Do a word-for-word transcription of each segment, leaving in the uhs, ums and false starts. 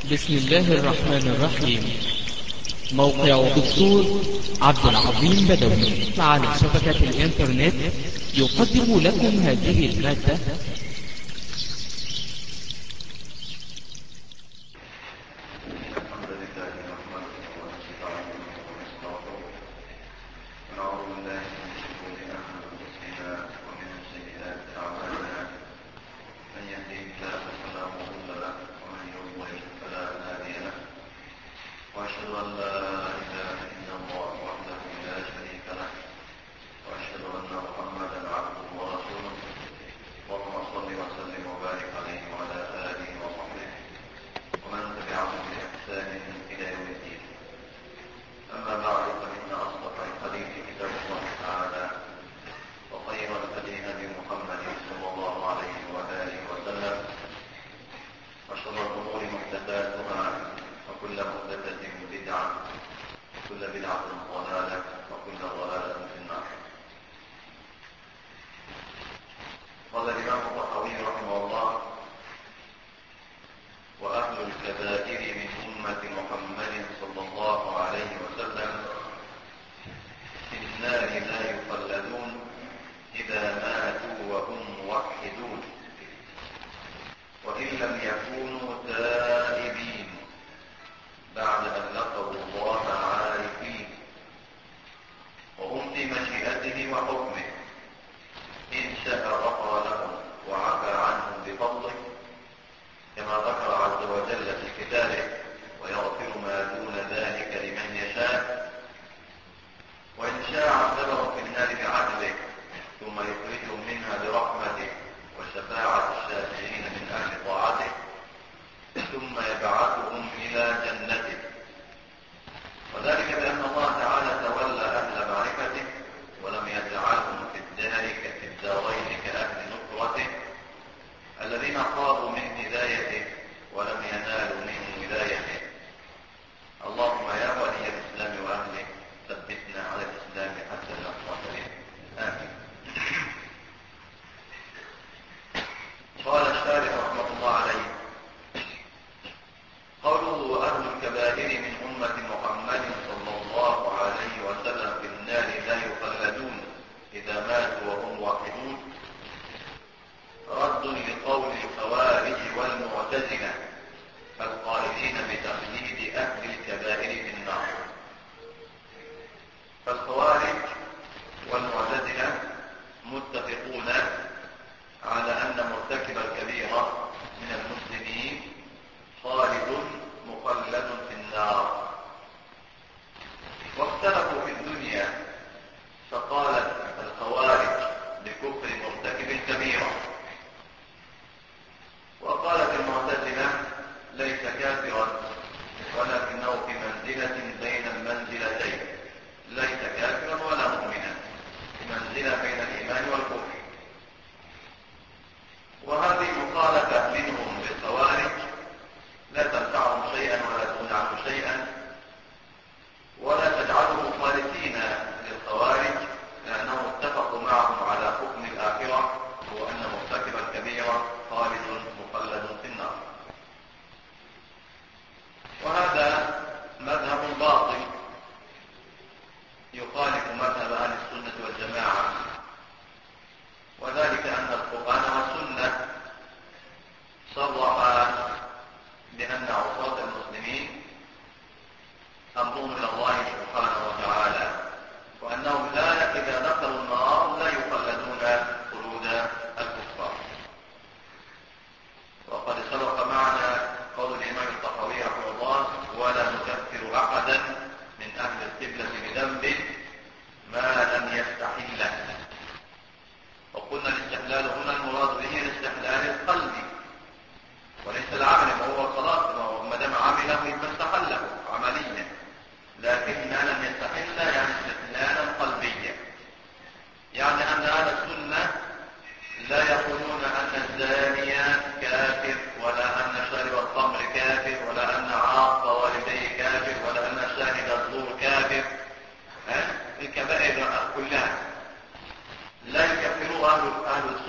بسم الله الرحمن الرحيم. موقع دكتور عبد العظيم بدوي على شبكة الإنترنت يقدم لكم هذه المادة.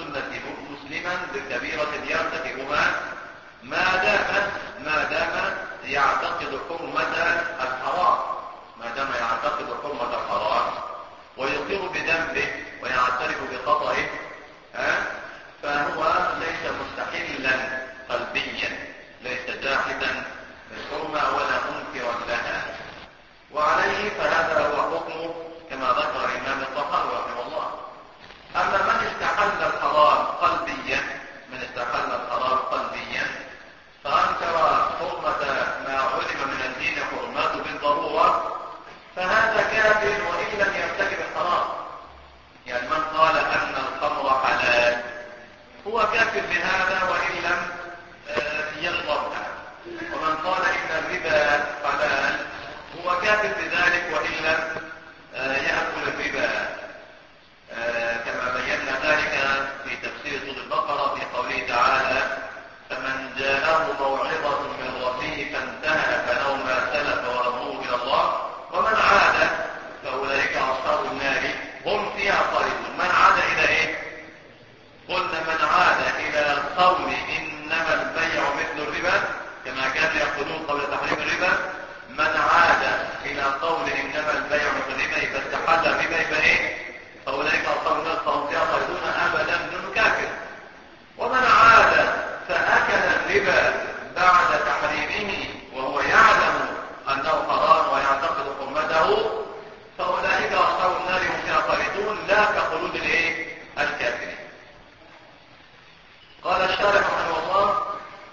مسلما بالكبيرة يرتكبها ما دام ما دام قال إن الربا حلال هو كافر بذلك وإن لم يأكل الربا، كما بينا ذلك في تفسير سورة البقرة في قوله تعالى: فمن جاءه موعظة من ربه فانتهى فله ما سلف وأمره إلى الله ومن عاد فأولئك أصحاب النار هم فيها خالدون. من عاد إلى إيه؟ قلنا من عاد إلى قول إنما البيع مثل الربا كما كانوا يقولون قبل تحريم الربا، من عاد إلى قول إنما البيع مثل الربا إذا استحل الربا يبقى إيه؟ فأولئك أصحاب النار هم فيها خالدون أبدا دون كافر. ومن عاد فأكل الربا بعد تحريمه وهو يعلم أنه حرام ويعتقد حرمته فأولئك أصحاب النار هم فيها خالدون لا كخلود الإيه؟ الكافرين. قال الشارح رحمه الله: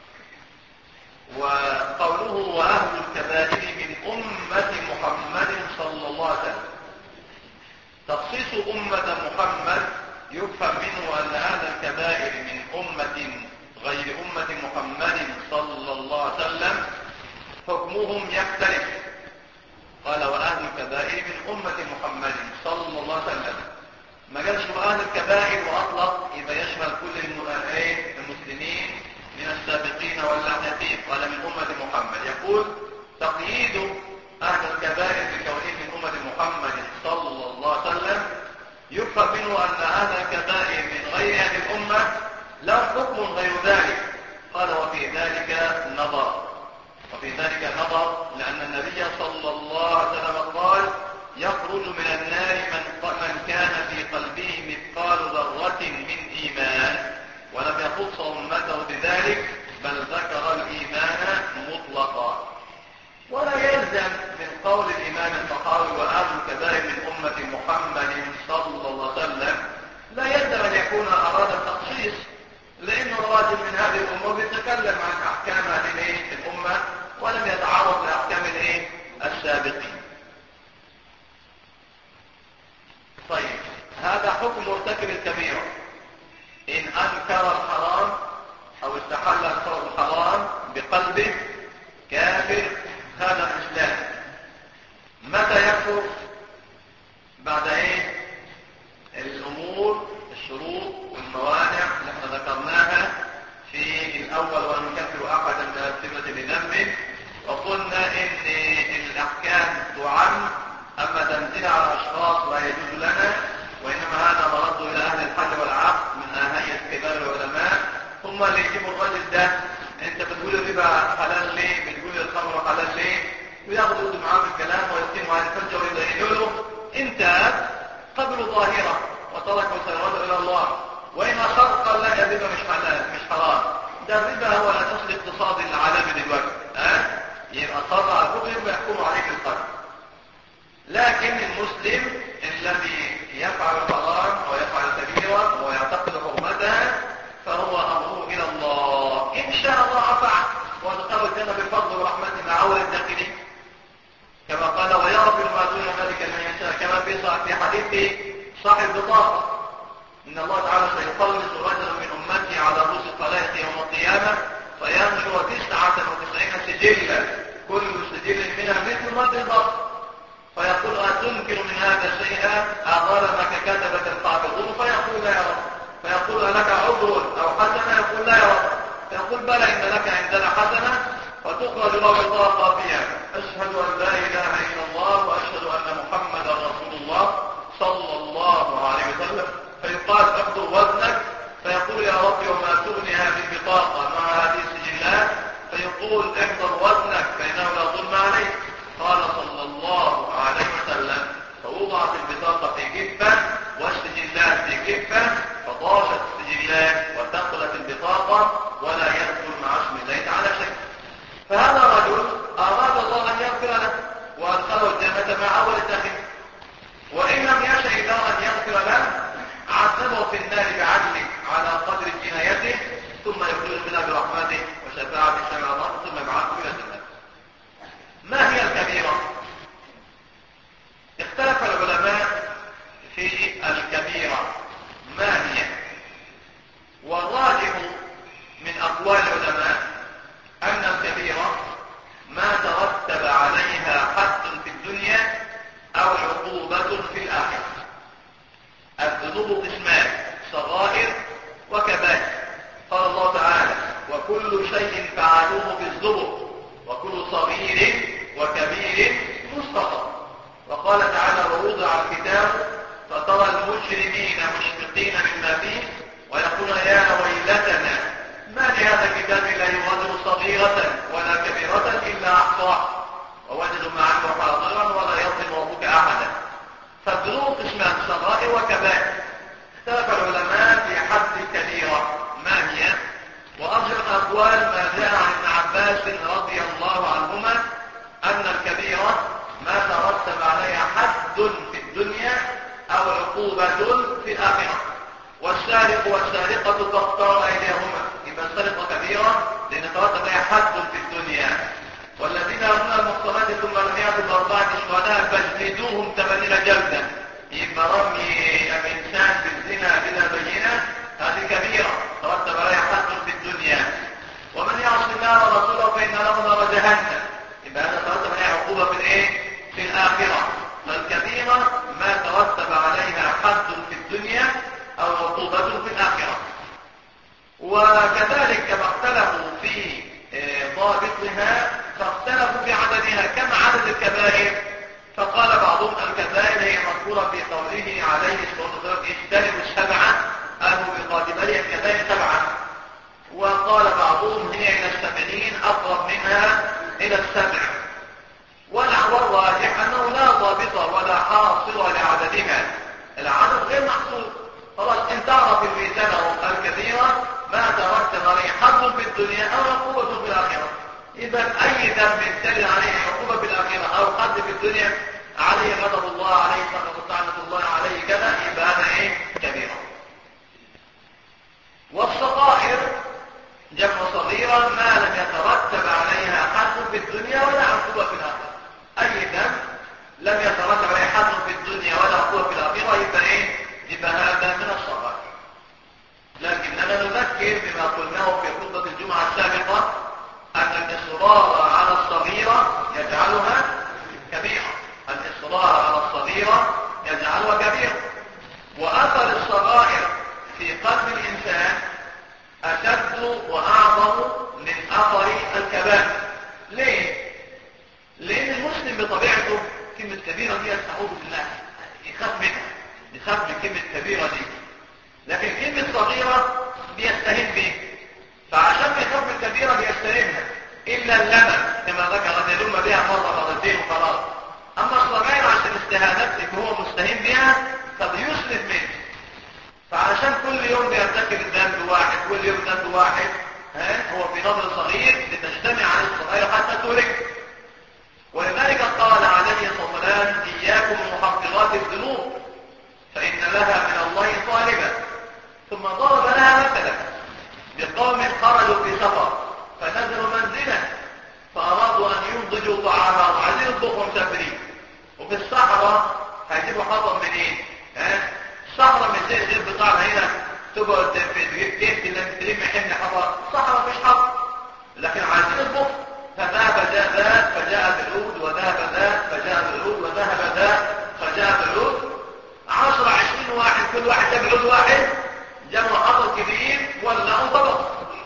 وقوله وأهل الكبائر من أمة محمد صلى الله عليه وسلم، تخصيص أمة محمد يفهم منه أن أهل الكبائر من أمة غير أمة محمد صلى الله عليه وسلم حكمهم يختلف. قال وأهل الكبائر من أمة محمد صلى الله عليه وسلم، ما قالش أهل الكبائر وأطلق إذا يشمل كل المسلمين من السابقين واللاحقين، قال من أمة محمد. يقول تقييد أهل الكبائر بكونهم من أمة محمد صلى الله عليه وسلم يفهم منه أن أهل الكبائر من غير هذه الأمة لهم حكم غير ذلك. قال وفي ذلك نظر وفي ذلك نظر لأن النبي صلى الله عليه وسلم قال يخرج من النار من من كان في قلبه مثقال ذرة من إيمان، ولم يخص أمته بذلك بل ذكر الإيمان مطلقا. ولا يلزم من قول الإمام الطحاوي وأهل الكبائر من أمة محمد صلى الله عليه وسلم لا يلزم أن يكون أراد التخصيص، لأنه راجل من هذه الأمة بيتكلم عن أحكام هذه الأمة ولم يتعرض لأحكام السابقين. طيب، هذا حكم مرتكب الكبيرة إن أنكر الحرام أو استحل الحرام بقلبه كافر هذا الإسلام. متى يكفر؟ بعد إيه؟ الأمور الشروط والموانع اللي احنا ذكرناها في الأول وأن نكفر أحدا من السبة بذنب، وقلنا إن الأحكام تعم، أما تنزيل على أشخاص لا يجوز لنا، وإنما هذا مرد إلى أهل الحل والعقد من هيئة كبار العلماء، هم اللي يجيبوا الرجل ده أنت بتقول الربا حلال ليه؟ بتقول الخمر حلال ليه؟ وياخذوا معاه الكلام ويقيموا على الحجة ويدينوا له أنت قبل ظاهرة وتركوا سنوات إلى الله، وإن أخذ قال لا الربا مش حلال مش حرام، ده الربا هو الأساس الاقتصادي العالمي دلوقتي، ها؟ يبقى صار على الكفر ويحكم عليك القتل. لكن المسلم الذي يفعل الحرام ويفعل الكبيرة ويعتقد حرمتها فهو أمره إلى الله، إن شاء الله عفا وادخله الجنة بفضل ورحمته مع أول الداخلين، كما قال ويغفر ما دون ذلك من يشاء، كما في حديث صاحب البطاقة إن الله تعالى سيخلص رجلا من أمتي على رؤوس الخلائق يوم القيامة فينشر تسعة وتسعين سجلا كل سجل منها مثل مد البصر، فيقول أتنكر من هذا شيئا أظلمك كتبت القابضون، فيقول لا يا رب، فيقول ألك عذر أو حسنة؟ يقول لا يا رب، فيقول بلى إن لك عندنا حسنة، فتخرج له بطاقة فيها أشهد أن لا إله إلا الله وأشهد أن محمدا رسول الله صلى الله عليه وسلم، فيقال احضر وزنك، فيقول يا رب وما تغني هذه البطاقة مع هذه السجلات؟ فيقول احضر وزنك فإنه لا ظلم عليك. قال صلى الله عليه وسلم فوضعت البطاقة في كفة والسجلات في كفة، فطاشت السجلات وثقلت البطاقة ولا يدخل مع اسم الله تعالى شيء. فهذا الرجل أراد الله أن يغفر له وأدخله الجنة مع أول الداخل، وإن لم يشأ الله أن يغفر له عذبه في النار بعدله على قدر جنايته ثم يخرج منها برحمته وشفاعة الشمع الله ثم يبعثه إلى الجنة. ما هي الكبيرة؟ اختلف العلماء في الكبيرة ما هي، والراجح من أقوال العلماء أن الكبيرة وقال تعالى ووضع الكتاب فترى المجرمين مشفقين مما فيه ويقولون يا ويلتنا ما لهذا الكتاب لا يغادر صغيرة ولا كبيرة إلا أحصاها ووجدوا ما عملوا حاضرا ولا يظلم ربك أحدا. فالذنوب قسمان صغائر وكبائر. اختلف العلماء في حد الكبيرة ما هي، وأرجح الأقوال ما جاء عن ابن عباس رضي الله عنهما أن الكبيرة ما ترتب عليها حد في الدنيا أو عقوبة في الآخرة. والسارق والسارقة فاقطعوا أيديهما، يبقى السرقة كبيرة لأن ترتب عليها حد في الدنيا. والذين يرمون المحصنات ثم لم يأتوا بأربعة شهداء فاجلدوهم ثمانين جلدا، يبقى رمي الإنسان بالزنا بلا بينة هذه كبيرة ترتب عليها حد في الدنيا. ومن يعص الله ورسوله فإن له نار جهنم، يبقى هذا ترتب عليها عقوبة في الإيه؟ في الآخرة. فالكبيرة ما ترتب عليها حد في الدنيا أو عقوبة في الآخرة. وكذلك كما اختلفوا في ضابطها فاختلفوا في عددها. كم عدد الكبائر؟ فقال بعضهم الكبائر هي مذكورة في قوله عليه الصلاة والسلام اجتنبوا السبعة أهو بقادمية الكبائر سبعة. وقال بعضهم هي إلى السبعين أقرب منها إلى السبع. والراجح أنه لا ضابط ولا حاصل لعددها، العدد غير محصور. خلاص إن تعرف الميزان أو الكبيرة ما ترتب عليه حد في الدنيا أو عقوبة في الآخرة. إذا أي ذنب تلي عليه عقوبة في الآخرة أو حد في الدنيا عليه غضب الله عليه سخط الله عليه كذا، يبقى هذا إيه؟ كبيرة. والصغائر جمع صغيرة ما لم يترتب عليها حد في الدنيا ولا عقوبة في الآخرة. أي ذنب لم يترتب عليه حد في الدنيا ولا عقوبة في الآخرة يبقى إيه؟ يبقى هذا من الصغائر. لكننا نذكر بما قلناه في خطبة الجمعة السابقة أن الإصرار على الصغيرة يجعلها كبيرة. الإصرار على الصغيرة يجعلها كبيرة. وأثر الصغائر في قلب الإنسان أشد وأعظم من أثر الكبائر. ليه؟ لأن المسلم بطبيعته كلمة كبيرة دي يستعوذ بالله، يخاف منها، يخاف من كلمة كبيرة دي. لكن كلمة صغيرة بيستهين به، فعشان يخاف من كبيرة بيستهينها إلا اللمن كما ذكر يلوم بها مرة مرتين وخلاص. أما الصغير عشان استهانتك هو مستهين بها فبيسلف منه، فعشان كل يوم بيرتكب الذنب واحد كل يوم ذنب واحد ها هو في نظر صغير لتجتمع على الصغير حتى تهلك. ولذلك قال عليه الصلاة والسلام إياكم محقرات الذنوب فإن لها من الله طالبا. ثم ضرب لها مثلا بقوم خرجوا في سفر فنزلوا منزلا فأرادوا أن ينضجوا طعاما وعايزين يطبخوا مسافرين، وفي الصحراء هيجيبوا حطب منين؟ ها؟ الصحراء مش زي الغير بتاعنا هنا تقعد تجيب كيف تلم حمل حطب، الصحراء مفيش حطب، لكن عايزين يطبخوا. فذهب جاء ذات فجاء بالعود وذهب ذات فجاء بالعود وذهب ذات فجاء بالعود. عشر عشرين واحد كل واحد جاب عود واحد جابوا حطب كبير ولعوا طبق.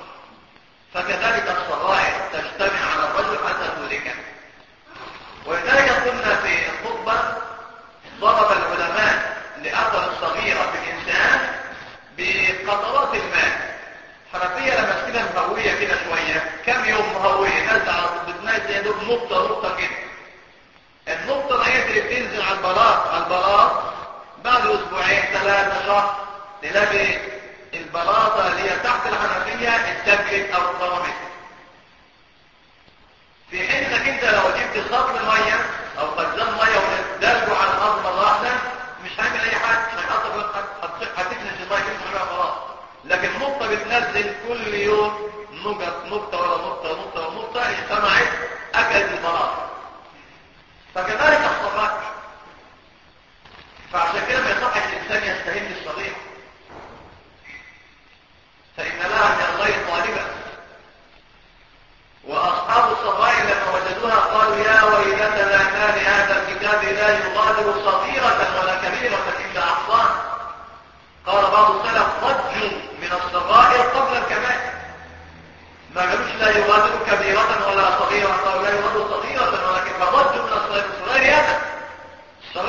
فكذلك الصغائر تجتمع على الرجل حتى تهلكه. ولذلك قلنا في الخطبة ضرب العلماء لأثر الصغيرة في الإنسان بقطرات الماء. حنفية لما تكون مهوية كده شوية كم يوم مهوية نزل على بتنزل يا دوب نقطة نقطة كده. النقطة هي اللي بتنزل على البلاط على البلاط بعد أسبوعين ثلاثة شهر تلاقي البلاطة اللي هي تحت الحنفية اتسجلت أو اتضرمت. في حين انك انت لو جبت سطل مية أو خزان مية ودلجه على الأرض مرة واحدة مش هيعمل أي حاجة، مش هيحط هتكنس المية كده حاجة خلاص. لكن نقطة بتنزل كل يوم نقطة نقطة ولا نقطة نقطة ونقطة اجتمعت أكلت البلاطة. فكذلك الصغائر. فعشان كده ما يصحش الإنسان يستهين بالصغير فإن لها من الله طالبا. وأصحاب الصغائر لما وجدوها قالوا يا ويلتنا ما لهذا الكتاب لا يغادر صغيرة ولا كبيرة إلا أحصاها. قال بعض السلف ضجوا من الصغائر قبل الكبائر، ما قالوش لا يغادر كبيرة ولا صغيرة، قالوا لا يغادر صغيرة ولكن فضجوا من الصغير. الصغير هذا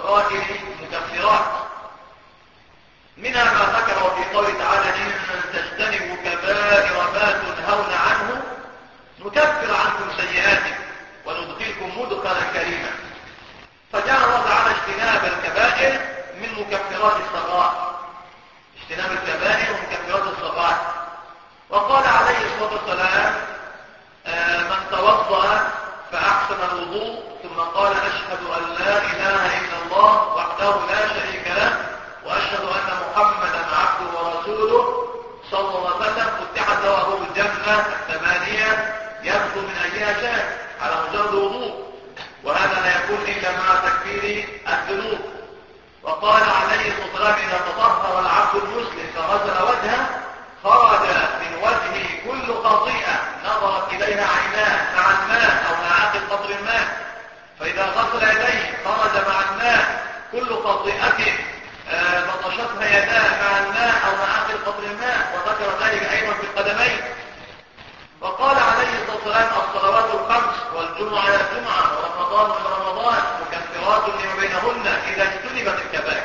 الصغائر مكفرات. منها ما ذكره في قوله تعالى إن تجتنبوا كبائر ما تنهون عنه نكفر عنكم سيئاتكم وندخلكم مدخلا كريما. فجعل الله تعالى اجتناب الكبائر من مكفرات الصغائر، اجتناب الكبائر ومكفرات الصغائر. وقال عليه الصلاة والسلام آه من توضأ فأحسن الوضوء ثم قال أشهد أن لا إله إلا الله وحده لا شريك له وأشهد أن محمدا عبده ورسوله صلى الله عليه وسلم فتحت له أبواب الجنة الثمانية يدخل من أيها شاء على مجرد وضوء، وهذا لا يكون إلا مع تكفير الذنوب. وقال عليه الصلاة والسلام إذا تطهر العبد المسلم فغسل وجهه خرج من وجهه كل خطيئة نظرت إليها عيناه مع الماء أو مع عقل قطر الماء، فإذا غسل يديه خرج مع الماء كل خطيئة آه بطشتها يداه مع الماء أو مع عقل قطر الماء، وذكر ذلك أيضا في القدمين. وقال عليه الصلاة والسلام الصلوات الخمس والجمعة إلى الجمعة ورمضان إلى رمضان مكفرات لما بينهن إذا اجتنبت الكبائر.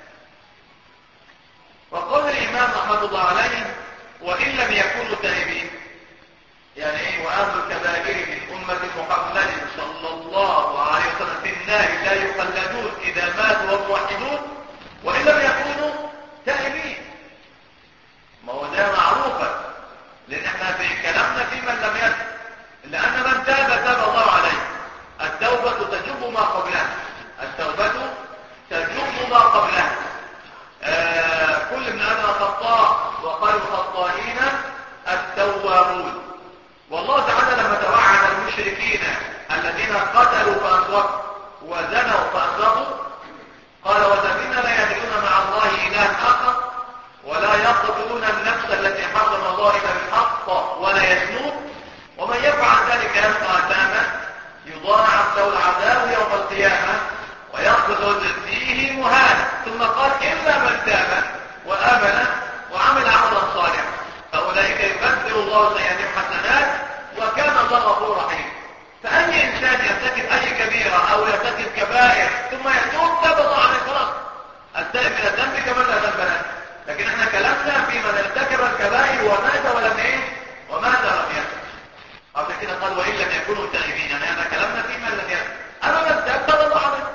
وقال الإمام رحمه الله عليه وإن لم يكونوا تائبين، يعني ايه وأهل الكبائر من أمة محمد صلى الله عليه وسلم في النار لا يخلدون إذا ماتوا وهم موحدون وإن لم يكونوا تائبين. ما هو ده معروفة، لأن احنا في كلامنا في من لم يتب، لأن من تاب تاب الله عليه. التوبة تجب ما قبلها، التوبة تجب ما قبلها. آه كل ابن آدم خطاء وخير الخطائين التوابون. والله تعالى لما توعد المشركين الذين قتلوا فأسرقوا وزنوا فأسرقوا قال والذين لا يدعون مع الله إلها آخر ولا يقتلون النفس التي حرم الله إلا بالحق ولا يزنون ومن يفعل ذلك يلقى أثاما يضاعف له العذاب يوم القيامة ويخلد فيه مهانا. ثم قال إلا من تاب وآمن وعمل عملا صالحا فأولئك يبدل الله سيئاتهم حسنات وكان الله غفورا رحيما. فأي إنسان يرتكب أي كبيرة أو يرتكب كبائر ثم يتوب تاب الله عليه خلاص، التائب من الذنب كمن لا ذنب له. لكن احنا كلامنا في من ارتكب الكبائر ومات ولم ايه ومات ولم يتب. عشان كده قال وإن لم يكونوا تائبين، يعني احنا كلامنا في من لم يتب. أما من تاب تاب الله عليه،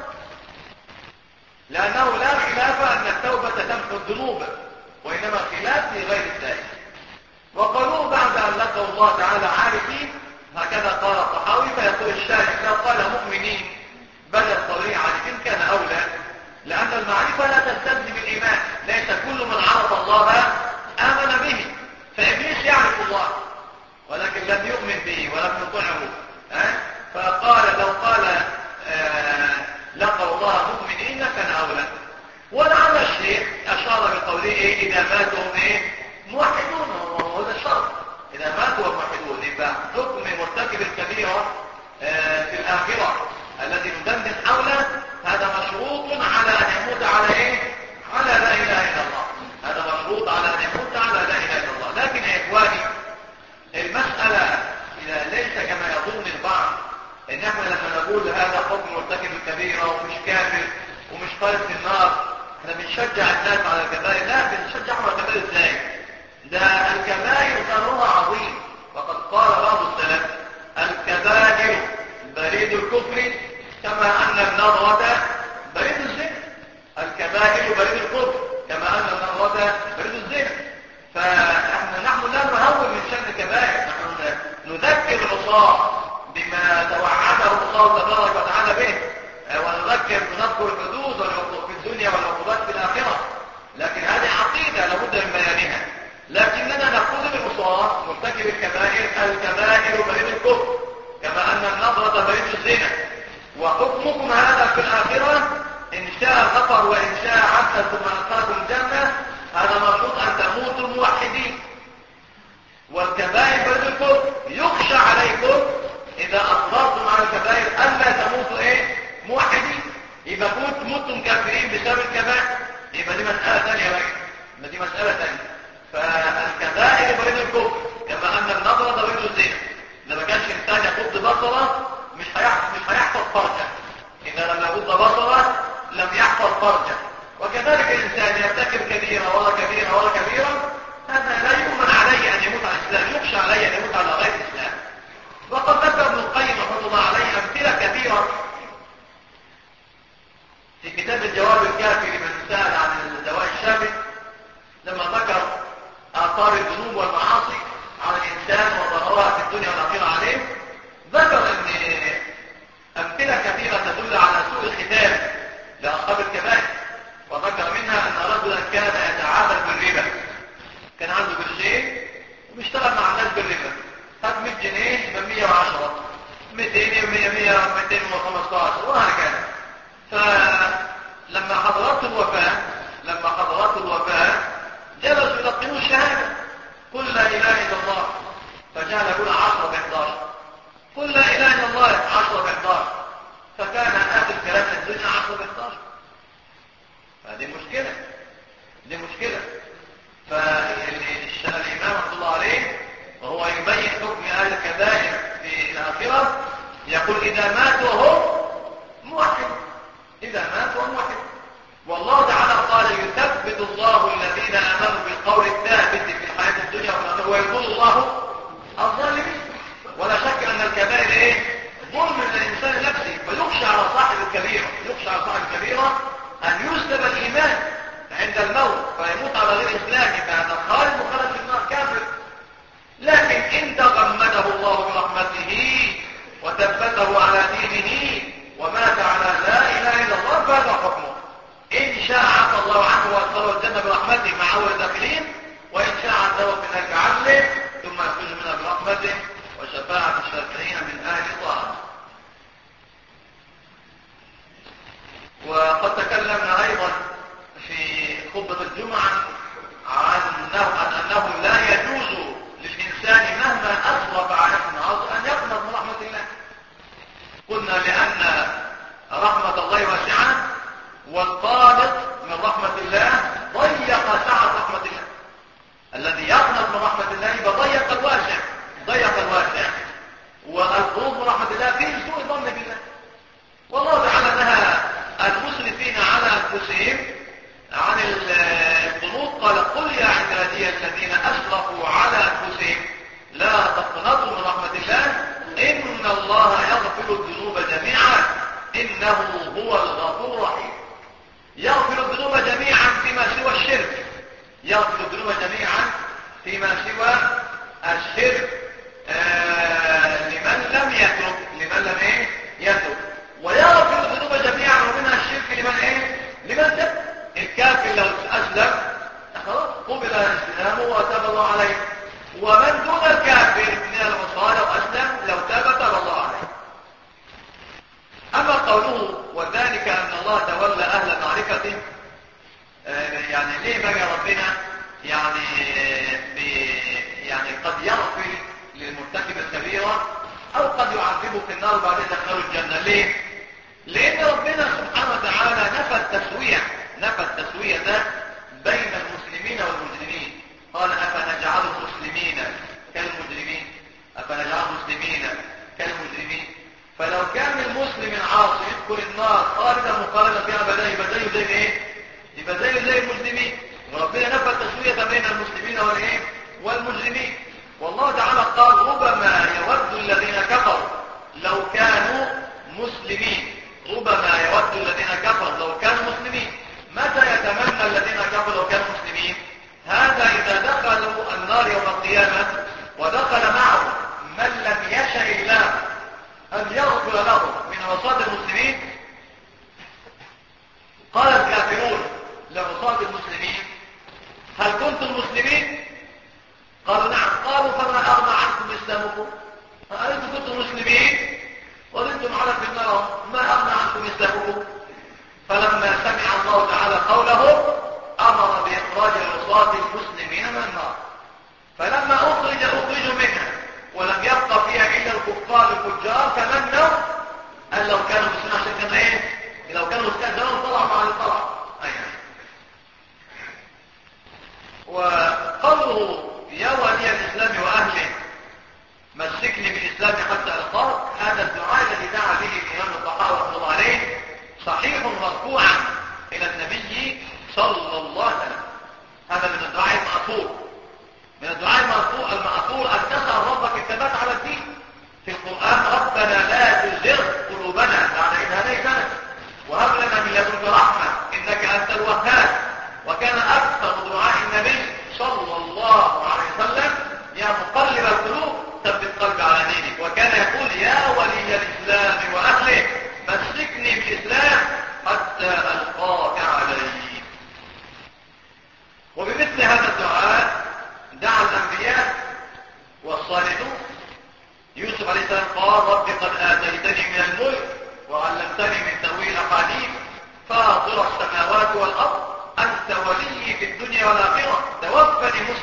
لأنه لا خلاف أن التوبة تمحو الذنوب وإنما خلاف لغير التائب. وقالوا بعد أن لقوا الله تعالى عارفين، هكذا قال الطحاوي. فيقول الشارح لو قال مؤمنين بدل طبيعي عارفين كان أولى، لأن المعرفة لا تستلزم الإيمان. ليس كل من عرف الله آمن به، فإبليس يعرف الله ولكن لم يؤمن به ولم يطعه. أه؟ فقال لو قال آه لقوا الله مؤمنين كان أولى. ولعل الشيخ أشار بقوله إيه إذا ماتوا إيه موحدون، وهذا الشرط إذا ماتوا موحدون. يبقى حكم مرتكب الكبيرة آه في الآخرة الذي ندندن حوله هذا مشروط على أن يموت على إيه على لا إله إلا الله. هذا مشروط على أن يموت على لا إله إلا الله. لكن يا إخواني المسألة إذا ليس كما يظن البعض إن احنا لما نقول هذا حكم مرتكب الكبيرة ومش كافر ومش خالد في النار احنا بنشجع الناس على الكبائر. لا، بنشجعهم على الكبائر ازاي؟ ده الكبائر ثمرها عظيم. وقد قال بعض السلف الكبائر بريد الكفر كما أن النظرة بريد الزنا. الكبائر بريد الكفر كما أن النظرة بريد الزنا. فاحنا نحن لا نهون من شأن الكبائر، نحن نذكر العصاة بما توعده الله تبارك وتعالى به، ونذكر ونذكر الحدود في الدنيا والعقوبات في الآخرة. لكن هذه عقيدة لابد من بيانها. لكننا نقول للعصاة مرتكب الكبائر الكبائر بريد الكفر كما أن النظرة بريد الزنا، وحكمكم هذا في الآخرة إن شاء غفر وإن شاء عذب ثم أدخلكم الجنة. هذا مشروط أن تموتوا موحدين. والكبائر بريد الكفر يخشى عليكم إذا أصررتم على الكبائر ألا تموتوا إيه موحدين. يبقى كنت متم كافرين بسبب الكبائر، يبقى دي مسألة ثانية بقى، يبقى دي مسألة ثانية. فالكبائر بريد الكفر كما أن النظرة بريد الزنا. إذا ما كانش إنسان يغض بصره مش هيحفظ مش هيحفظ فرجه. إذا لم يغض بصره لم يحفظ وفرجه. وكذلك الإنسان يرتكب كبيرة ولا كبيرة ولا كبيرة، هذا لا يؤمن عليه أن يموت على الإسلام، يخشى عليه أن يموت على غير الإسلام. وقد ذكر ابن القيم رحمه الله عليه أمثلة كثيرة في كتاب الجواب الكافي لمن سأل عن الدواء الشامل، لما ذكر آثار الذنوب والمعاصي على الإنسان وضررها في الدنيا والآخرة عليه، ذكر أن أمثلة كثيرة تدل على سوء الختام لأصحاب الكبائر، وذكر منها أن رجلا كان يتعامل بالربا، كان عنده قرشين وبيشتغل مع الناس بالربا، خد مية جنيه يبقى مية وعشرة، ميتين مية مية ميتين وخمستاشر وهكذا. فلما حضرته الوفاة لما حضرته الوفاة جلسوا يلقنوا الشهادة، قل لا إله إلا الله، فجعل يقول عشرة بإحداشر، قل لا إله إلا الله عشرة بإحداشر، فكان آخر كلام الدنيا عشرة بإحداشر. فهذه مشكلة، دي مشكلة. فالإمام رحمه الله عليه وهو يبين حكم أهل الكبائر في الآخرة يقول إذا ماتوا هم موحد، إذا ماتوا هم موحد. والله تعالى قال يثبت الله الذين آمنوا بالقول الثابت في الحياة الدنيا والآخرة ويضل الله الظالمين. ولا شك أن الكبائر إيه؟ ظلم للإنسان نفسه، فيخشى على صاحب الكبيرة يخشى على صاحب الكبيرة أن يسلب الإيمان عند الموت فيموت على غير إسلام، فهذا خالد مخلد في النار كافر. لكن إن تغمده الله برحمته وثبته على دينه ومات على لا إله إلا الله فهذا حكمه. إن شاء عفى الله عنه وأدخله الجنة برحمته مع أول الداخلين، وإن شاء عذبه في النار بعدله ثم يخرج منها برحمته وشفاعة الشافعين من أهل طاعته. وقد تكلمنا أيضا في خطبة الجمعة عن أنه, عن أنه لا يجوز للإنسان مهما أسرف على نفسه أن يقنط من رحمة الله. قلنا لأن رحمة الله واسعة، والقانط من رحمة الله ضيق سعة رحمة الله. الذي يقنط من رحمة الله فضيق الواسع ضيق الواسع والقنوط من رحمة الله فيه سوء ظن بالله. والله تعالى نهى المسرفين على أنفسهم عن القنوط، قال قل يا عبادي الذين أسرفوا على أنفسهم لا تقنطوا من رحمة الله إن الله يغفر الذنوب جميعا إنه هو الغفور الرحيم. يغفر الذنوب جميعا فيما سوى الشرك، يغفر الذنوب جميعا فيما سوى الشرك آه لمن لم يتب لمن لم ايه يتب، ويغفر الذنوب جميعا ومنها الشرك لمن ايه لمن تب. الكافر لو اسلم خلاص قبل اسلامه وتاب الله عليه، ومن دون الكافر من العصاة لو اسلم لو تاب تاب الله عليه. اما قوله وذلك ان الله تولى اهل معرفته، يعني ليه بقى ربنا يعني يعني قد يغفر للمرتكب الكبيرة او قد يعذبه في النار وبعدين يدخله الجنة؟ ليه؟ لان ربنا سبحانه وتعالى نفى التسوية نفى التسوية ده بين المسلمين والمجرمين. قال افنجعل المسلمين كالمجرمين افنجعل المسلمين كالمجرمين. فلو كان المسلم العاصي يدخل النار خالدا مخالدا فيها بدأ يبقى زيه زي ايه؟ يبقى زيه زي المسلمين. وربنا نفى التسوية بين المسلمين والايه؟ والمجرمين. والله تعالى قال ربما يود الذين كفروا لو كانوا مسلمين، ربما يود الذين كفروا لو كانوا مسلمين. متى يتمنى الذين كفروا لو كانوا مسلمين؟ هذا إذا دخلوا النار يوم القيامة ودخل معه من لم يشأ الله أن يغفر لهم من عصاة المسلمين. قال الكافرون لعصاة المسلمين هل كنتم مسلمين؟ قالوا نعم. قالوا فما أغنى عنكم إسلامكم؟ أنتم كنتم مسلمين وظلتم على في النار، ما أغنى عنكم إسلامكم؟ فلما سمع الله تعالى قولهم أمر بإخراج عصاة المسلمين من النار، فلما أخرج أخرجوا منها ولم يبقى فيها إلا الكفار الفجار تمنوا أن لو كانوا مسلمين عشان كان إيه؟ لو كانوا استأذنوا طلعوا مع الطلع. أيها وقوله يا ولي الإسلام وأهله مسكني بالإسلام حتى ألقاك، هذا الدعاء الذي دعا به الإمام الطحاوي رحمه الله عليه صحيح مرفوعا إلى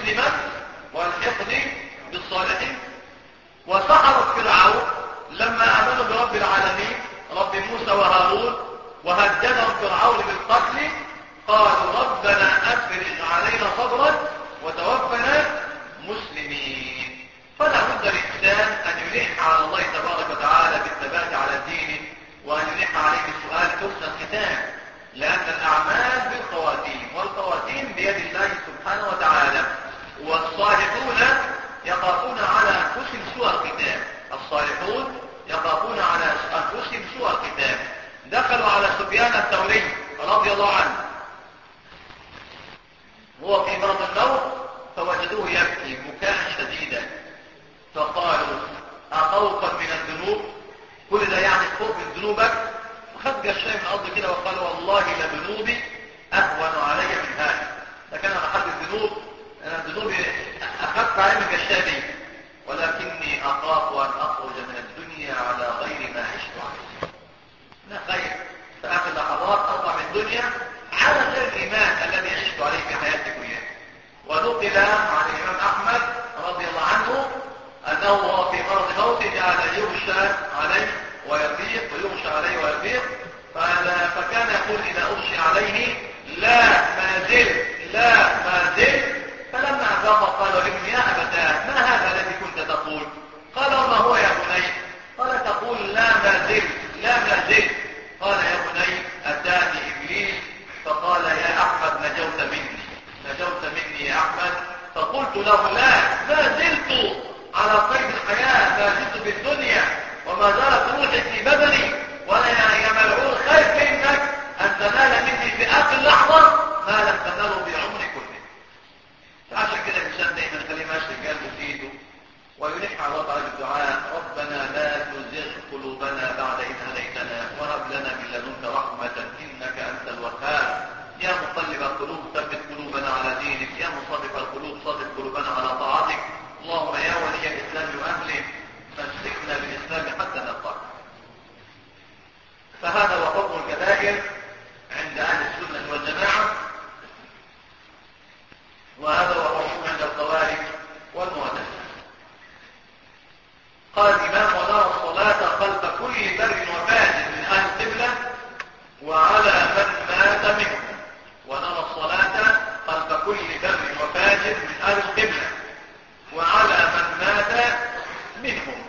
مسلما والحقني بالصالحين. وسحروا فرعون لما آمنوا برب العالمين رب موسى وهارون وهددهم فرعون بالقتل، قالوا ربنا أفرج علينا صبرا وتوفنا مسلمين. فلا بد للإنسان أن يلح على الله تبارك وتعالى بالثبات على دينه، وأن يلح عليه بالسؤال حسن الختام، لأن الأعمال بالخواتيم، والخواتيم بيد الله سبحانه وتعالى. والصالحون يخافون على أنفسهم سوء الختام، الصالحون يخافون على أنفسهم سوء الختام. دخلوا على سفيان الثوري رضي الله عنه هو في مرض الموت، فوجدوه يبكي بكاء شديدا، فقالوا أخوفا من الذنوب؟ كل ده يعني خوف من ذنوبك؟ فخد الشيء من الأرض كده وقال والله لذنوبي أهون علي من هذا. لكن أنا أحد الذنوب، أنا ذنوبي أخذت علي من الشابي، ولكني أخاف أن أخرج من الدنيا على غير ما عشت عليه. لا خير في آخر لحظات أطلع من الدنيا على غير الإيمان الذي عشت عليه في حياتي كلها. ونقل عن الإمام أحمد رضي الله عنه أنه هو في مرض موته جعل يغشى عليه ويفيق ويغشى عليه ويفيق، فكان يقول إذا أغشي عليه لا ما زلت لا ما زلت. فلما أفاق قال ابن يا أبتاه ما هذا الذي كنت تقول؟ قال وما هو يا بني؟ قال تقول لا ما زلت لا ما زلت. قال يا بني أتاني إبليس فقال يا أحمد نجوت مني نجوت مني يا أحمد. فقلت له لا ما زلت على قيد الحياة، ما زلت في الدنيا وما زالت روحي في بدني، ولا يا ملعون خايف منك أن تنال مني في آخر لحظة ما لم تناله بعمر كله. فعشان كده الإنسان دايما خليه ماشي قلبه في إيده ويلح على الله تعالى بالدعاء ربنا لا تزغ قلوبنا بعد إذ هديتنا وهب لنا من لدنك رحمة إنك أنت الوهاب. يا مقلب القلوب ثبت قلوبنا على دينك، يا مصرف القلوب صرف قلوبنا على طاعتك. اللهم يا ولي الإسلام وأهله فامسكنا بالإسلام حتى نلقاك. فهذا هو حكم الكبائر عند أهل السنة والجماعة، وهذا هو حكم عند الخوارج والمعتزلة. قال الإمام ونرى الصلاة خلف كل بر وفاجر من أهل القبلة وعلى من مات منهم. ونرى الصلاة خلف كل بر وفاجر من أهل القبلة وعلى من مات منهم.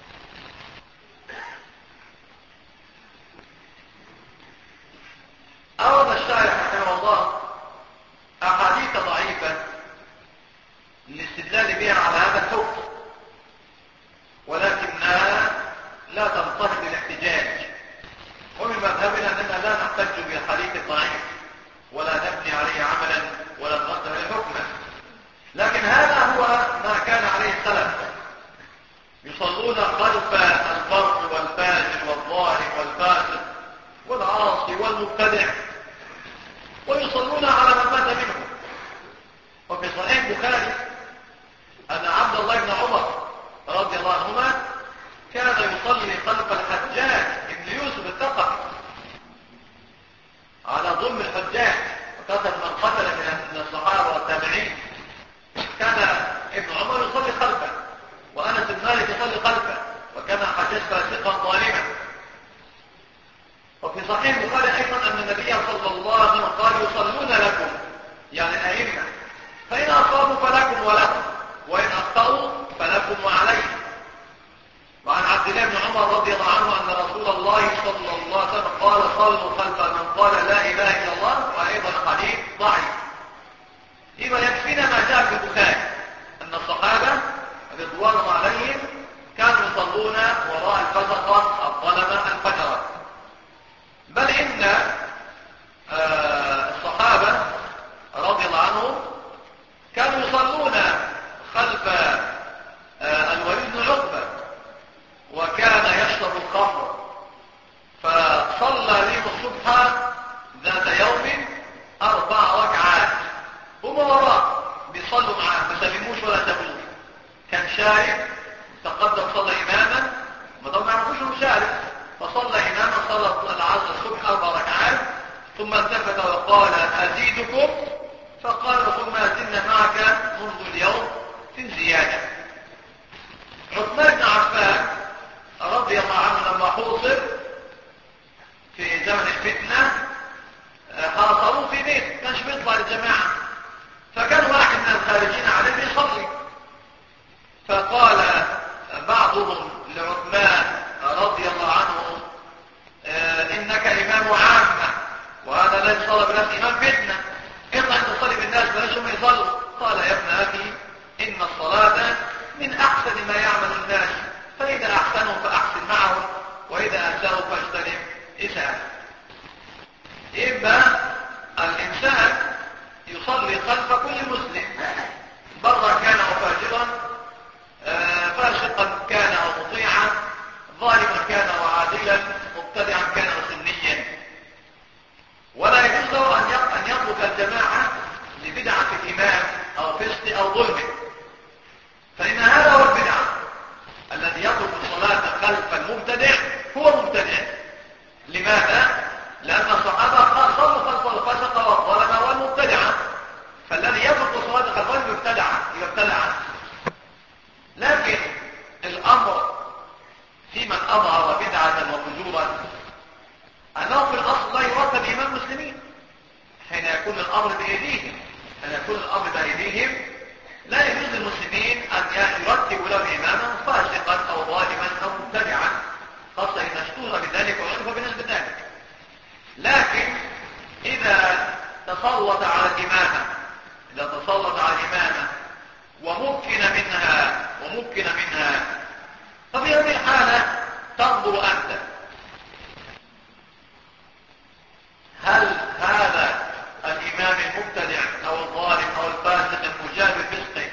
أورد الشارح رحمه الله أحاديث ضعيفة للاستدلال بها على هذا الحكم، ولكنها لا تنتهي بالاحتجاج. ومن مذهبنا أننا لا نحتج بالحديث الضعيف ولا نبني عليه عملا ولا نرتب عليه حكما، لكن هذا هو ما كان عليه السلف، يصلون خلف البر والفاجر والظالم والفاسق والعاصي والمبتدع، ويصلون على من مات منهم. وفي صحيح البخاري أن عبد الله بن عمر رضي الله عنهما كان يصلي خلف الحجاج ابن يوسف الثقفي على ظلم الحجاج وقتل من قتل من الصحابة والتابعين. كان ابن عمر يصلي خلفه، وأنس بن مالك يصلي خلفه، وكان حجاج فاسقا ظالما. وفي صحيح البخاري أيضا أن النبي صلى الله عليه وسلم قال يصلون لكم، يعني الأئمة، فإن أصابوا فلكم ولهم، وإن أخطأوا فلكم وعليهم. وعن عبد الله بن عمر رضي الله عنه أن رسول الله صلى الله عليه وسلم قال صلوا خلف من قال لا إله إلا الله، وأيضا حديث ضعيف. إذا يكفينا ما جاء في البخاري أن الصحابة رضوان الله عليهم كانوا يصلون وراء الفسقة الظلمة الفجرة. بل إن آه الصحابة رضي الله عنهم كانوا يصلون خلف آه الوليد بن عقبة، وكان يشرب الخمر، فصلى بهم الصبح ذات يوم أربع ركعات، هم وراء بيصلوا معاه ما سلموش ولا سابوه. كان شارب تقدم صلى إماما، ما طبعا ما يعرفوش انه شارب، فصلى إماما صلى العصر الصبح أربع ركعات، ثم التفت وقال أزيدكم، فقال ثم زلنا معك منذ اليوم في زيادة. عثمان بن عفان رضي الله عنه لما حوصر في زمن الفتنة حاصروه في بيت، كانش بيطلع للجماعة، فكان واحد من الخارجين عليه يصلي، فقال بعضهم لعثمان رضي الله عنه آه إنك إمام عامة وهذا لا يصلي بالناس إمام فتنة، اطلع أن تصلي بالناس بلاش هم يصلوا. قال يا ابن أخي إن الصلاة من أحسن ما يعمل الناس، فإذا أحسنوا فأحسن معهم وإذا أساءوا فاجتنب إساءة. يبقى الإنسان يصلي خلف كل مسلم برا كان أو فاجرا، آه فاسقا كان أو مطيعا، ظالما كان أو عادلا، مبتدعا كان أو سنيا. ولا يجوز له أن يترك الجماعة لبدعة الإمام أو فسق أو ظلم، فإن هذا هو البدعة. الذي يترك الصلاة خلف المبتدع هو مبتدع. لماذا؟ لأن الصحابة صلوا خلف الفسق والظلم والمبتدعة، فالذي يترك الصلاة خلفهم يبتدع يبتدع. لكن الأمر في من أظهر بدعة وفجورا أنه في الأصل لا يرتب إمام المسلمين حين يكون الأمر بأيديهم. حين يكون الأمر بأيديهم لا يجوز للمسلمين أن يرتبوا له إماما فاسقا أو ظالما أو مبتدعا، خاصة إذا اشتهر بذلك وعرف بالناس بذلك. لكن إذا تسلط على الإمامة إذا تسلط على الإمامة وممكن منها وممكن منها ففي هذه الحالة تنظر أنت هل هذا الإمام المبتدع أو الظالم أو الفاسق المجاب بفسقه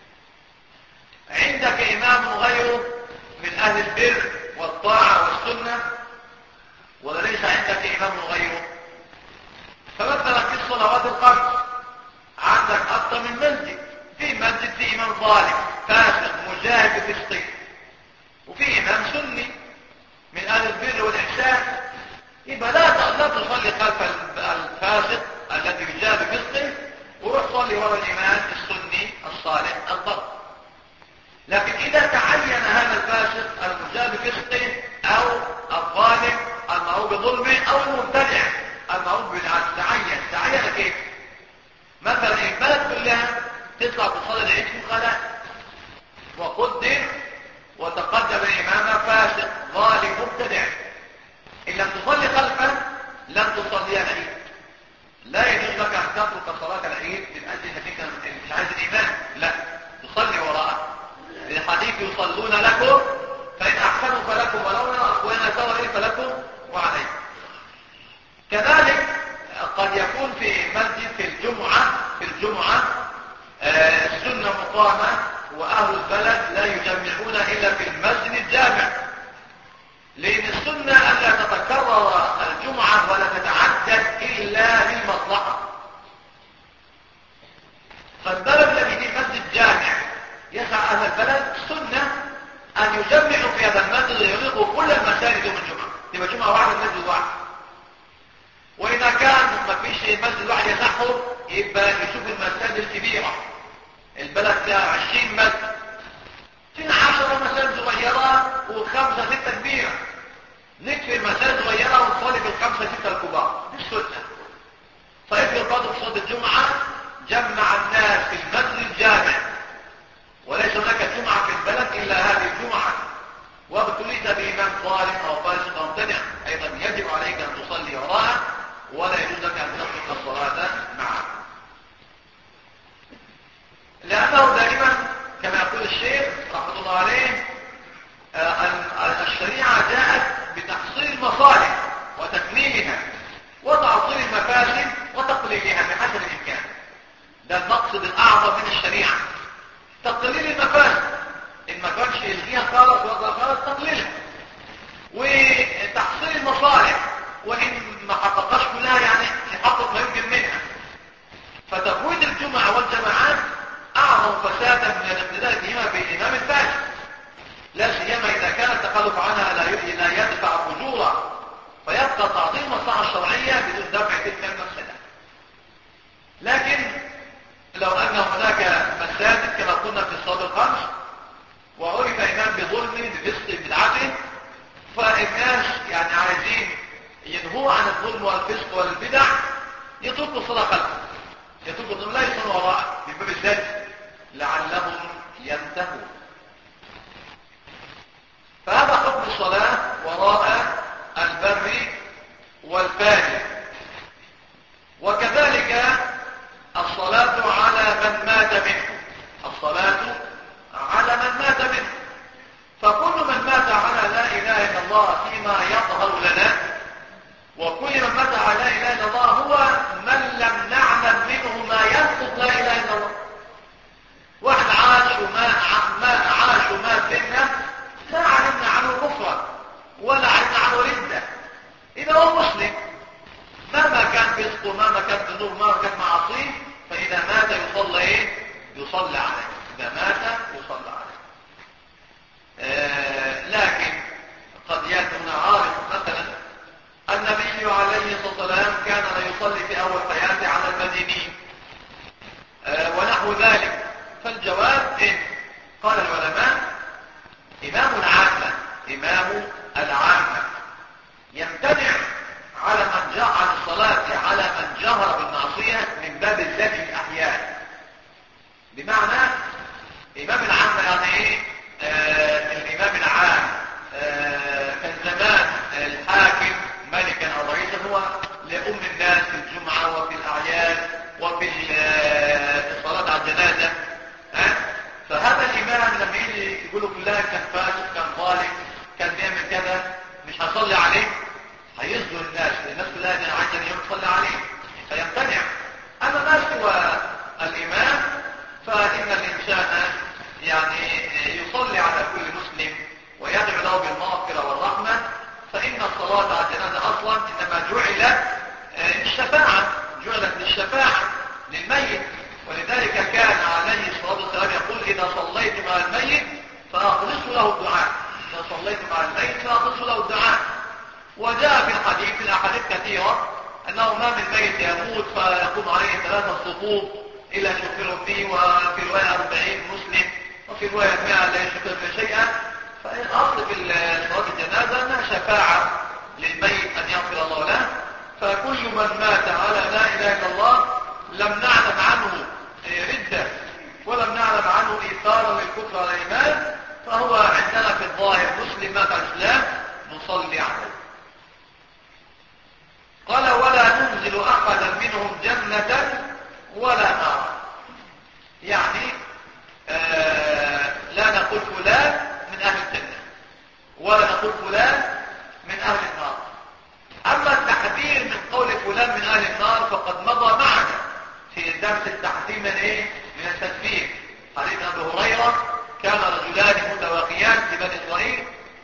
عندك إمام غيره من أهل البر والطاعة والسنة، ولا ليس عندك إمام غيره؟ فمثلا في الصلوات الخمس عندك أكثر من مسجد، في مسجد في إمام ظالم فاسق مجاهد بفسقه، وفي إمام سني من أهل البر والإحسان. يبقى لا لا تصلي خلف الفاسق الذي يجاب بفسقه وروح صلي وراء الإمام السني الصالح الضبط. لكن إذا تعين هذا الفاسق المجاب بفسقه أو الظالم المعروف بظلمه أو المبتدع المعروف بالعدل، تعين تعين كيف؟ مثلا البلد كلها تطلع تصلي العيد في الخلاء وقدر وتقدم الإمام فاسق ظالم مبتدع، إن لم تصلي خلفه لم تصلي العيد. لا يجوز لك أن تترك صلاة العيد من أجل أنك مش عايز الإمام، لا تصلي وراءه. الحديث يصلون لكم فإن أحسنوا فلكم وإن أساءوا فلكم وعليكم. كذلك قد يكون في مسجد في الجمعة في الجمعة آه السنة مقامة وأهل البلد لا يجمعون إلا في المسجد الجامع، لأن السنة ألا تتكرر الجمعة ولا تتعدد إلا للمصلحة. فالبلد الذي فيه مسجد جامع يسعى أهل البلد سنة أن يجمعوا في هذا المسجد ويغلقوا كل المساجد يوم الجمعة، تبقى جمعة واحدة مسجد واحد. وإذا كان ما فيش مسجد واحد يسحه يبقى يشوف المساجد الكبيرة، البلد فيها عشرين مسجد، فينا عشرة مساجد صغيرة وخمسة ستة كبيرة، نكفي المساجد صغيرة ونصلي في الخمسة ستة الكبار، دي السنة. فيفضل برضه في صلاة الجمعة جمع الناس في المسجد الجامع، وليس هناك جمعة في البلد إلا هذه الجمعة، وابتليت بإمام ظالم أو فاسق أو مبتدع أيضا يجب عليك أن تصلي وراءه، ولا يجوز لك أن تترك الصلاة معه، لأنه دائما كما يقول الشيخ رحمه الله عليه الشريعة جاءت بتحصيل المصالح وتكميلها وتعطيل المفاسد وتقليلها بحسب الإمكان. ده المقصد الأعظم من الشريعة، تقليل المفاسد، إن ما كانش يلغيها خالص وضع خالص تقليلها، وتحصيل المصالح وإن ما حققش كلها يعني يحقق ما يمكن منها. فتفويت الجمعة والجماعات أعظم فسادا من الاقتداء بهما بالإمام الفاسد، لا سيما إذا كان التخلف عنها لا يدفع فجورا، فيبقى تعظيم المصلحة الشرعية بدون دفع تلك المفسدة. لكن الصلاة الخمس، وعرف إمام بظلمه بفسق بدعته، فالناس يعني عايزين ينهوا عن الظلم والفسق والبدع، يتركوا الصلاة خلفه، يتركوا الظلم لا يصلوا وراءه من باب الزج لعلهم ينتهوا. فهذا حكم الصلاة وراء البر والفاجر. وكذلك الصلاة على من مات منه، الصلاة على من مات منه، فكل من مات على لا إله إلا الله فيما يظهر لنا، وكل من مات على لا إله إلا الله هو من لم نعلم منه ما ينقض لا إله إلا الله. واحد عاش وما ما عاش وما سنة لا علمنا عنه كفرا ولا علمنا عنه ردة، إذا هو مسلم مهما كان فسقه، مهما كان ذنوبه، مهما كان معاصيه، فإذا مات يصلى إيه؟ يصلى عليه. إذا مات يصلى عليه. آه لكن قد يأتي هنا عارف مثلا النبي عليه الصلاة والسلام كان لا يصلي في أول حياته على المدينين آه ونحو ذلك. فالجواب إن قال العلماء إمام العامة، إمام العامة يمتنع على من جاء عن الصلاة على من جهر بالمعصية من باب الزجر الأحيان. بمعنى إمام العامة يعني إيه؟ آه الإمام العام آه كان زمان الحاكم ملكا أو رئيسا هو لأم الناس في الجمعة وفي الأعياد وفي الصلاة على الجنازة. أه؟ فهذا الإمام لما يجي يقولوا فلان كان فاسق كان ظالم كان بيعمل كذا مش هصلي عليه، هيصدر الناس الناس كلها عايزة يوم تصلي عليه فيمتنع. أما ما سوى الإمام فإن الإنسان يعني يصلي على كل مسلم ويدعو له بالمغفرة والرحمة، فإن الصلاة على الجنازة أصلا إنما جعلت الشفاعة، جعلت للشفاعة للميت. ولذلك كان عليه الصلاة والسلام يقول إذا صليت مع الميت فأخلصوا له الدعاء، إذا صليت مع الميت فأخلصوا له الدعاء. وجاء في الحديث في الأحاديث كثيرة أنه ما من ميت يموت فيقوم عليه ثلاثة صفوف إلا شكر فيه، وفي رواية أربعين مسلم، وفي رواية مئة لا يشكر في شيئا. فالأصل في صلاة الجنازة أنها شفاعة للميت أن يغفر الله له. فكل من مات على لا إله إلا الله لم نعلم عنه ردة ولم نعلم عنه إيثارا للكفر على الإيمان فهو عندنا في الظاهر مسلم مات على الإسلام نصلي عليه. قال ولا ننزل أحدا منهم جنة ولا نار، يعني آه لا نقول فلان من أهل الجنة ولا نقول فلان من أهل النار. أما التحذير من قول فلان من أهل النار فقد مضى معنا في درس التحذير من إيه؟ من التكفير. حديث أبي هريرة كان رجلان متواخيان في بني إسرائيل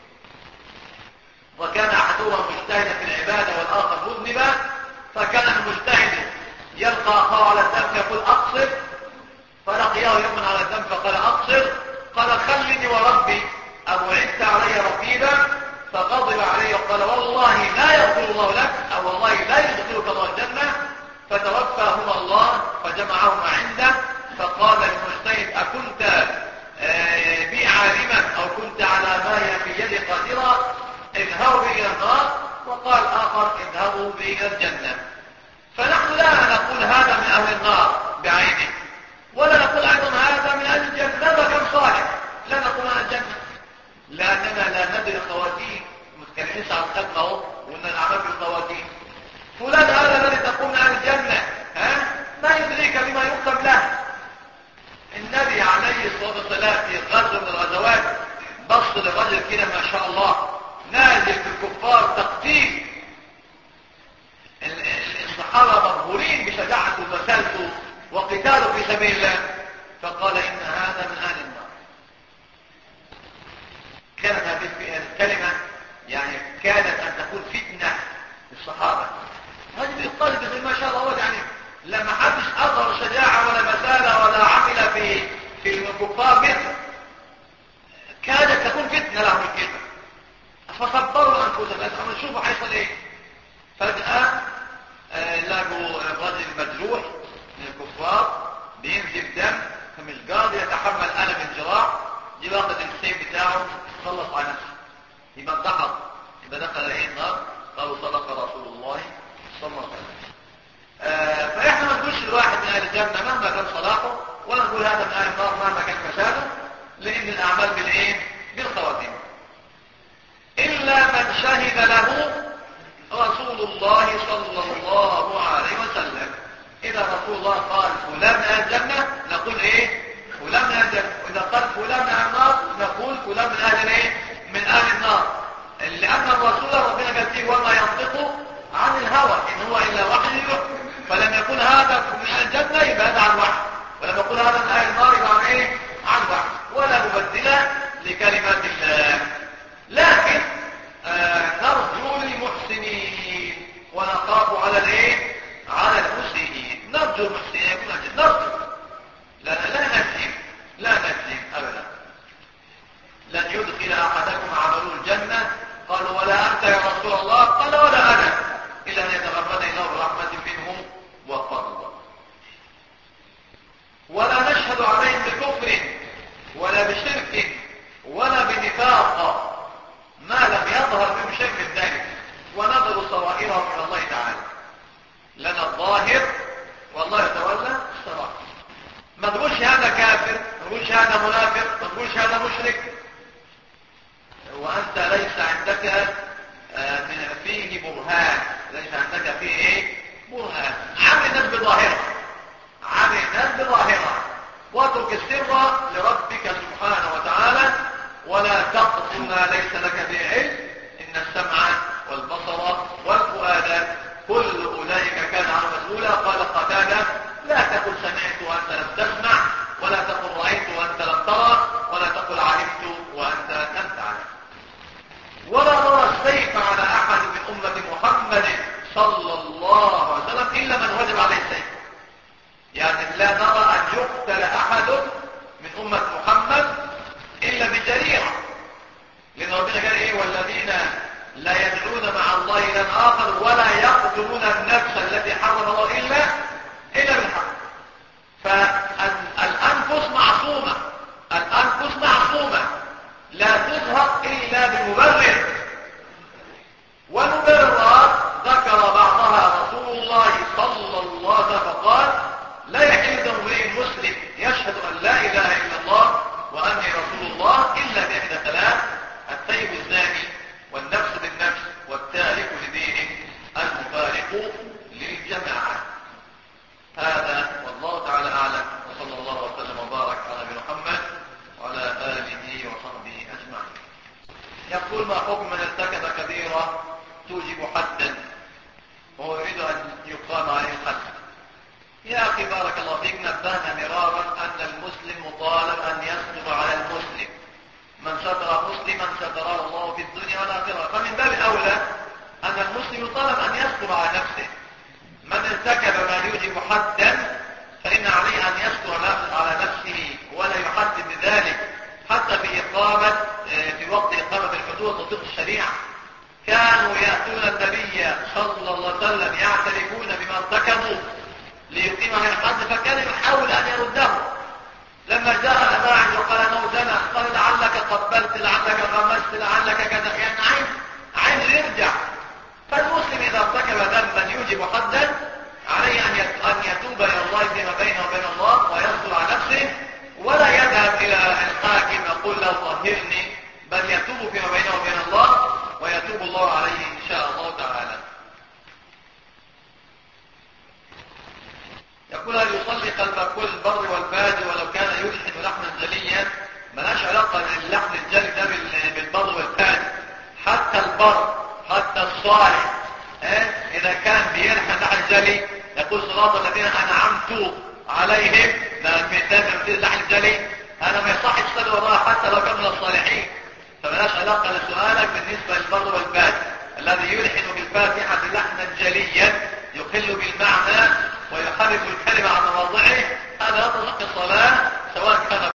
وكان أحدهما مجتهدا في العبادة والآخر مذنبا، فكان المجتهد يلقى أخاه على الذنب يقول أقصر، فلقيه يوما على الذنب فقال أقصر، قال خلني وربي أبعدت علي رقيبا، فغضب عليه وقال والله لا يغفر الله لك أو والله لا يدخلك الله الجنة، فتوفاهما الله فجمعهما عنده فقال للمجتهد أكنت بي عالما أو كنت على ما في يدي قادرا اذهبوا بي إلى النار، وقال آخر اذهبوا بي إلى الجنة. فنحن لا نقول هذا من أهل النار بعينه ولا نقول أيضا هذا من أهل الجنة كم صالح، لا نقول أهل الجنة لأننا لا ندري خواتيم، متكلمين على الخدمة وأن الأعمال بالخواتيم. فلان هذا الذي تقول من أهل الجنة ها؟ ما يدريك بما يختم له. النبي عليه الصلاة والسلام في غزوة من الغزوات بص للرجل كده ما شاء الله نازل في الكفار تقتيل، الصحابة مبهورين بشجاعته ومسالته وقتاله في سبيل الله، فقال إن هذا من أهل النار. كانت هذه الكلمة يعني كانت أن تكون فتنة للصحابة. هذه بيقال بيقول ما شاء الله هو يعني لما حدش أظهر شجاعة ولا مسالة ولا عمل في في الكفار مثل كانت تكون فتنة لهم الكلمة، فصبروا أنفسهم أما نشوفوا حيصل إيه. فجأة آه لقوا الرجل مجروح من الكفار بينزل دم فمش قادر يتحمل ألم الجراح لأن الأعمال بالإيه؟ بالخواتيم. إلا من شهد له رسول الله صلى الله عليه وسلم. إذا رسول الله قال فلان من أهل الجنة نقول إيه؟ فلان من أهل الجنة. وإذا قال فلان من أهل النار نقول فلان من أهل إيه؟ من أهل النار. لأن الرسول ربنا قال فيه وما ينطق عن الهوى إن هو إلا وحي يوحى. فلم يكن هذا من أهل الجنة يبقى هذا عن وحي، ولما يكون هذا من أهل النار يبقى عن إيه؟ عن وحي. ولا مبدل لكلمات الله. لكن آه نرجو للمحسنين ونخاف على الايه؟ على المسيئين. نرجو المحسنين يكون أجل. نرجو لا لا نجزم لا نجزم ابدا. لن يدخل احدكم عمله الجنه. قالوا ولا انت يا رسول الله؟ قال ولا انا الا ان يتغمدني الله برحمه منه وفضل. ولا نشهد عليهم بكفر ولا بشرك ولا بنفاق ما لم يظهر بهم شيء من ذلك، ونظر صوائرهم من الله تعالى. لنا الظاهر والله يتولى السرائر. ما تقولش هذا كافر، ما تقولش هذا منافق، ما تقولش هذا مشرك وانت ليس عندك من فيه برهان، ليس عندك فيه ايه؟ برهان. عامل الناس بظاهره، عامل الناس بظاهره، واترك السر لربك سبحانه وتعالى. ولا تقف ما ليس لك به علم. ان السمع والبصر والفؤاد كل اولئك كان عنه مسؤولا. قال قتادة لا تقل سمعت وانت لم تسمع، ولا تقل رايت وانت لم ترى، ولا تقل علمت وانت لم تعلم. ولا نرى السيف على احد من امه محمد صلى الله عليه وسلم الا من وجب عليه السيف. يعني لا نرى ان يقتل احد من امه محمد إلا بجريرة. لأن ربنا قال إيه؟ والذين لا يدعون مع الله إلها آخر ولا يقتلون النفس التي حرم الله إلا إلا بالحق. فالأنفس معصومة، الأنفس معصومة لا تظهر إلا بمبرر. والمبررات ذكر بعضها رسول الله صلى الله عليه وسلم فقال لا يحل دم امرئ مسلم يشهد أن لا إله إلا الله وأني رسول الله إلا بإحدى ثلاث: الثيب الزاني والنفس بالنفس والتارك لدينه المفارق للجماعة. هذا والله تعالى أعلم، وصلى الله وسلم وبارك على نبينا محمد وعلى آله وصحبه أجمعين. يقول ما حكم من ارتكب كبيرة توجب حدا وهو يريد أن يقام عليه الحد؟ يا أخي بارك الله فيك، نبهنا مرارا أن المسلم مطالب أن يستر على المسلم. من ستر مسلما ستره الله في الدنيا والآخرة. فمن باب أولى أن المسلم يطالب أن يستر على نفسه. من ارتكب ما يوجب حدا فإن عليه أن يستر على نفسه ولا يحدد بذلك حتى في إقامة في وقت إقامة الحدود وتطبيق الشريعة. كانوا يأتون النبي صلى الله عليه وسلم يعترفون بما ارتكبوا ليقيم عليه الحد، فكان يحاول أن يرده. لما جاء أباعد وقال أنه زنى قال لعلك قبلت لعلك غمست لعلك كذا، يعني عين عين يرجع. فالمسلم إذا ارتكب ذنبا يوجب حدا عليه أن يتوب إلى الله فيما بينه وبين الله ويصبر على نفسه، ولا يذهب إلى الحاكم يقول له طهرني، بل يتوب فيما بينه وبين الله ويتوب الله عليه إن شاء الله تعالى. يقول هل يصلي قلب كل البر والفاجر ولو كان يلحن لحنا جليا؟ ملاش علاقة اللحن الجلي ده بالبر والفاجر. حتى البر حتى الصالح اه؟ إذا كان بيلحن لحن جلي يقول صراط الذين أنعمت عليهم، ده المثال من اللحن الجلي، أنا ما يصحش صلي وراء حتى لو كان من الصالحين. فملاش علاقة لسؤالك بالنسبة للبر والفاجر. الذي يلحن بالفاتحة لحنا جليا يقل بالمعنى ويحرك الكلمة عن مواضعه، هذا لا تصح الصلاة سواء كان